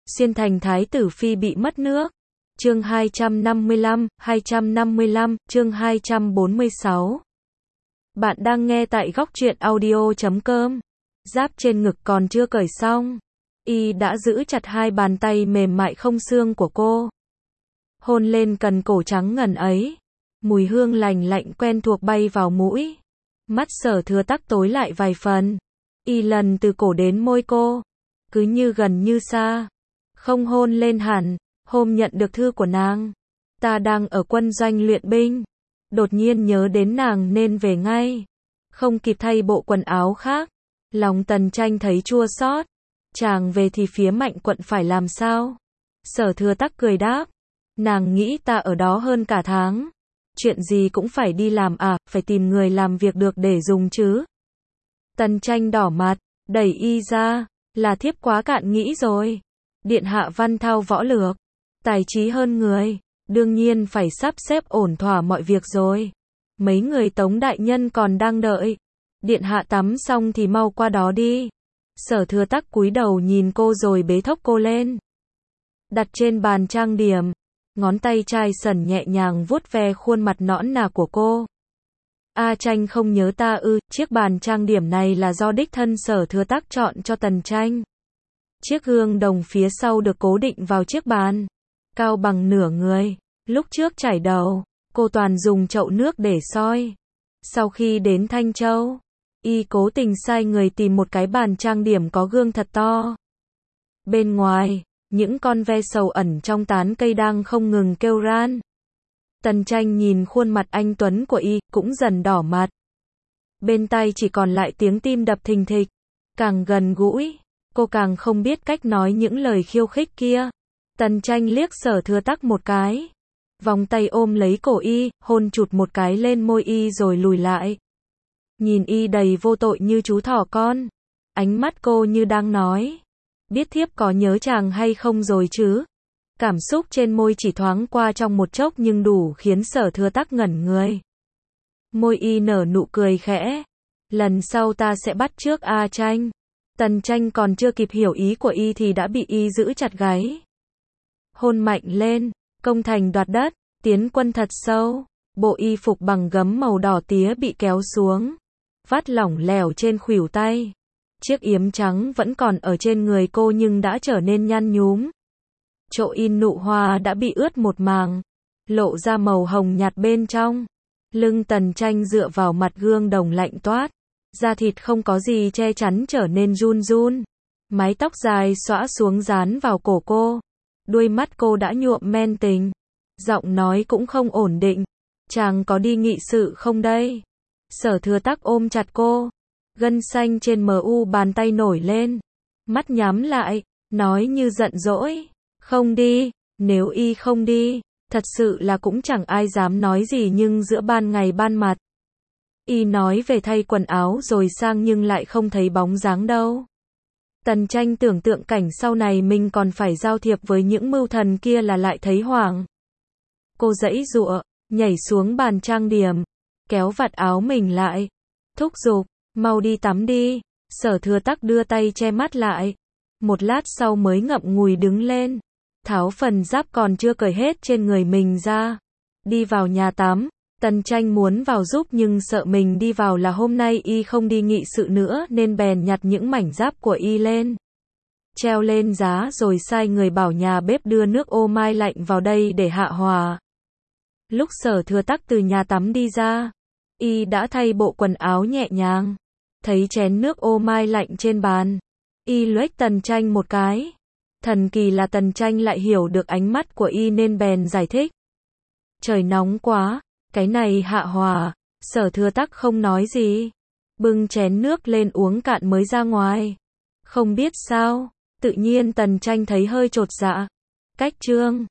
Xuyên thành thái tử phi bị mất nước. Chương 255, chương 246. Bạn đang nghe tại góc truyện audio.com. Giáp trên ngực còn chưa cởi xong, y đã giữ chặt hai bàn tay mềm mại không xương của cô. Hôn lên cần cổ trắng ngần ấy. Mùi hương lành lạnh quen thuộc bay vào mũi. Mắt Sở Thừa Tắc tối lại vài phần. Y lần từ cổ đến môi cô, cứ như gần như xa. Không hôn lên hẳn. Hôm nhận được thư của nàng, ta đang ở quân doanh luyện binh. Đột nhiên nhớ đến nàng nên về ngay. Không kịp thay bộ quần áo khác. Lòng Tần Tranh thấy chua xót. Chàng về thì phía Mạnh quận phải làm sao? Sở Thừa Tắc cười đáp. Nàng nghĩ ta ở đó hơn cả tháng. Chuyện gì cũng phải đi làm à, phải tìm người làm việc được để dùng chứ. Tần Tranh đỏ mặt, đẩy y ra. Là thiếp quá cạn nghĩ rồi. Điện hạ văn thao võ lược, tài trí hơn người, đương nhiên phải sắp xếp ổn thỏa mọi việc rồi. Mấy người Tống đại nhân còn đang đợi. Điện hạ tắm xong thì mau qua đó đi. Sở Thừa Tắc cúi đầu nhìn cô rồi bế thốc cô lên. Đặt trên bàn trang điểm. Ngón tay trai sẩn nhẹ nhàng vuốt ve khuôn mặt nõn nà của cô. A Tranh không nhớ ta ư? Chiếc bàn trang điểm này là do đích thân Sở Thừa Tắc chọn cho Tần Tranh. Chiếc gương đồng phía sau được cố định vào chiếc bàn, cao bằng nửa người. Lúc trước chải đầu, cô toàn dùng chậu nước để soi. Sau khi đến Thanh Châu, y cố tình sai người tìm một cái bàn trang điểm có gương thật to. Bên ngoài, những con ve sầu ẩn trong tán cây đang không ngừng kêu ran. Tần Tranh nhìn khuôn mặt anh tuấn của y, cũng dần đỏ mặt. Bên tai chỉ còn lại tiếng tim đập thình thịch. Càng gần gũi, cô càng không biết cách nói những lời khiêu khích kia. Tần Tranh liếc Sở Thừa Tắc một cái, vòng tay ôm lấy cổ y, hôn chụt một cái lên môi y rồi lùi lại. Nhìn y đầy vô tội như chú thỏ con. Ánh mắt cô như đang nói, biết thiếp có nhớ chàng hay không rồi chứ. Cảm xúc trên môi chỉ thoáng qua trong một chốc nhưng đủ khiến Sở Thừa Tắc ngẩn người. Môi y nở nụ cười khẽ. Lần sau ta sẽ bắt chước A Tranh. Tần Tranh còn chưa kịp hiểu ý của y thì đã bị y giữ chặt gáy. Hôn mạnh lên, công thành đoạt đất, tiến quân thật sâu. Bộ y phục bằng gấm màu đỏ tía bị kéo xuống, vắt lỏng lẻo trên khuỷu tay. Chiếc yếm trắng vẫn còn ở trên người cô nhưng đã trở nên nhăn nhúm. Chỗ in nụ hoa đã bị ướt một màng, lộ ra màu hồng nhạt bên trong. Lưng Tần Tranh dựa vào mặt gương đồng lạnh toát. Da thịt không có gì che chắn trở nên run run. Mái tóc dài xõa xuống dán vào cổ cô. Đuôi mắt cô đã nhuộm men tình. Giọng nói cũng không ổn định. Chàng có đi nghị sự không đây? Sở Thừa Tắc ôm chặt cô. Gân xanh trên mu bàn tay nổi lên. Mắt nhắm lại, nói như giận dỗi. Không đi. Nếu y không đi, thật sự là cũng chẳng ai dám nói gì, nhưng giữa ban ngày ban mặt, y nói về thay quần áo rồi sang nhưng lại không thấy bóng dáng đâu. Tần Tranh tưởng tượng cảnh sau này mình còn phải giao thiệp với những mưu thần kia là lại thấy hoảng. Cô giãy giụa, nhảy xuống bàn trang điểm, kéo vạt áo mình lại, thúc giục, mau đi tắm đi. Sở Thừa Tắc đưa tay che mắt lại. Một lát sau mới ngậm ngùi đứng lên, tháo phần giáp còn chưa cởi hết trên người mình ra, đi vào nhà tắm. Tần Tranh muốn vào giúp nhưng sợ mình đi vào là hôm nay y không đi nghị sự nữa nên bèn nhặt những mảnh giáp của y lên, treo lên giá rồi sai người bảo nhà bếp đưa nước ô mai lạnh vào đây để hạ hòa. Lúc Sở Thừa Tắc từ nhà tắm đi ra, y đã thay bộ quần áo nhẹ nhàng. Thấy chén nước ô mai lạnh trên bàn, y loếch Tần Tranh một cái. Thần kỳ là Tần Tranh lại hiểu được ánh mắt của y nên bèn giải thích. Trời nóng quá, cái này hạ hòa. Sở Thừa Tắc không nói gì, bưng chén nước lên uống cạn mới ra ngoài. Không biết sao, tự nhiên Tần Tranh thấy hơi chột dạ. Cách trương,